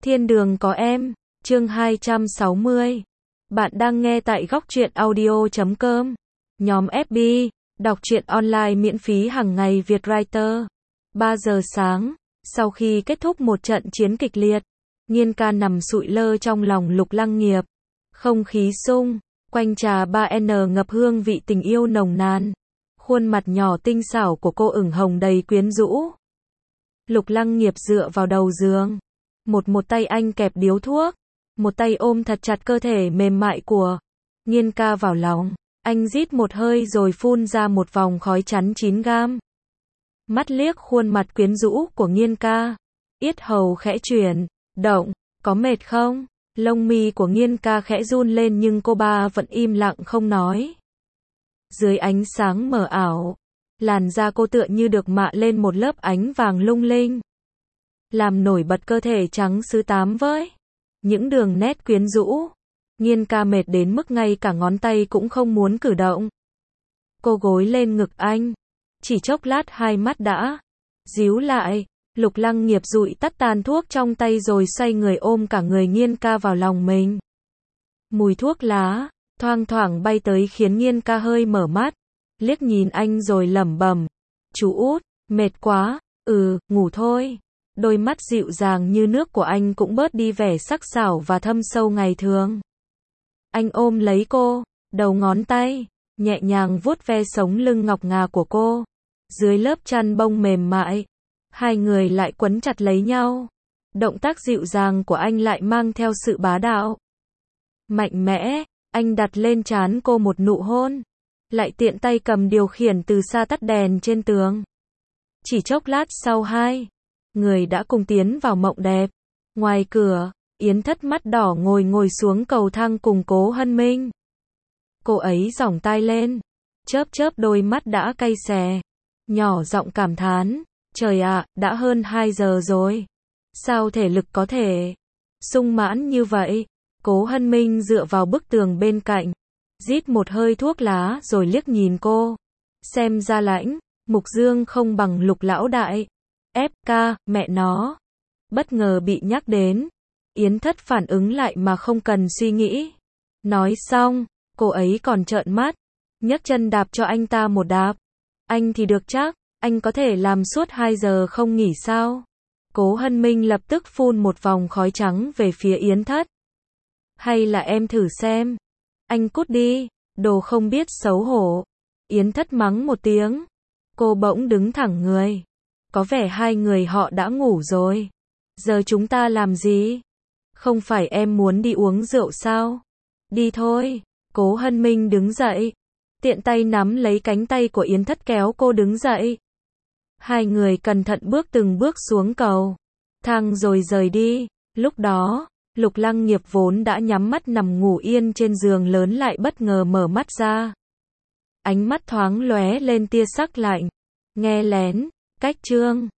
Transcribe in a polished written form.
Thiên đường có em, chương 260. Bạn đang nghe tại góc truyện audio.com. Nhóm FB, đọc truyện online miễn phí hàng ngày Việt Writer. 3 giờ sáng, sau khi kết thúc một trận chiến kịch liệt, Nhiên ca nằm sụi lơ trong lòng Lục Lăng Nghiệp. Không khí sung, quanh trà 3N ngập hương vị tình yêu nồng nàn. Khuôn mặt nhỏ tinh xảo của cô ửng hồng đầy quyến rũ. Lục Lăng Nghiệp dựa vào đầu giường. Một tay anh kẹp điếu thuốc, một tay ôm thật chặt cơ thể mềm mại của Nhiên ca vào lòng. Anh rít một hơi rồi phun ra một vòng khói chắn 9 gam. Mắt liếc khuôn mặt quyến rũ của Nhiên ca. Yết hầu khẽ chuyển, động, có mệt không? Lông mi của Nhiên ca khẽ run lên nhưng cô ba vẫn im lặng không nói. Dưới ánh sáng mờ ảo, làn da cô tựa như được mạ lên một lớp ánh vàng lung linh, làm nổi bật cơ thể trắng sứ tám với những đường nét quyến rũ. Nhiên ca mệt đến mức ngay cả ngón tay cũng không muốn cử động. Cô gối lên ngực anh, chỉ chốc lát hai mắt đã díu lại. Lục Lăng Nghiệp dụi tắt tàn thuốc trong tay rồi xoay người ôm cả người Nhiên ca vào lòng mình. Mùi thuốc lá thoang thoảng bay tới khiến Nhiên ca hơi mở mắt, liếc nhìn anh rồi lẩm bẩm, chú út, mệt quá, ngủ thôi. Đôi mắt dịu dàng như nước của anh cũng bớt đi vẻ sắc sảo và thâm sâu ngày thường. Anh ôm lấy cô, đầu ngón tay nhẹ nhàng vuốt ve sống lưng ngọc ngà của cô. Dưới lớp chăn bông mềm mại, hai người lại quấn chặt lấy nhau. Động tác dịu dàng của anh lại mang theo sự bá đạo mạnh mẽ. Anh đặt lên trán cô một nụ hôn, lại tiện tay cầm điều khiển từ xa tắt đèn trên tường. Chỉ chốc lát sau hai người đã cùng tiến vào mộng đẹp. Ngoài cửa, Yến Thất mắt đỏ ngồi xuống cầu thang cùng Cố Hân Minh. Cô ấy giỏng tai lên, chớp đôi mắt đã cay xè, nhỏ giọng cảm thán, trời ạ, đã hơn 2 giờ rồi. Sao thể lực có thể sung mãn như vậy? Cố Hân Minh dựa vào bức tường bên cạnh, rít một hơi thuốc lá rồi liếc nhìn cô. Xem ra Lãnh Mục Dương không bằng Lục lão đại. FK, mẹ nó. Bất ngờ bị nhắc đến, Yến Thất phản ứng lại mà không cần suy nghĩ. Nói xong, cô ấy còn trợn mắt, nhấc chân đạp cho anh ta một đạp. Anh thì được chắc, anh có thể làm suốt 2 giờ không nghỉ sao? Cố Hân Minh lập tức phun một vòng khói trắng về phía Yến Thất. Hay là em thử xem. Anh cút đi, đồ không biết xấu hổ. Yến Thất mắng một tiếng. Cô bỗng đứng thẳng người. Có vẻ hai người họ đã ngủ rồi. Giờ chúng ta làm gì? Không phải em muốn đi uống rượu sao? Đi thôi. Cố Hân Minh đứng dậy, tiện tay nắm lấy cánh tay của Yến Thất kéo cô đứng dậy. Hai người cẩn thận bước từng bước xuống cầu thang rồi rời đi. Lúc đó, Lục Lăng Nghiệp vốn đã nhắm mắt nằm ngủ yên trên giường lớn lại bất ngờ mở mắt ra. Ánh mắt thoáng lóe lên tia sắc lạnh. Nghe lén, cách chương.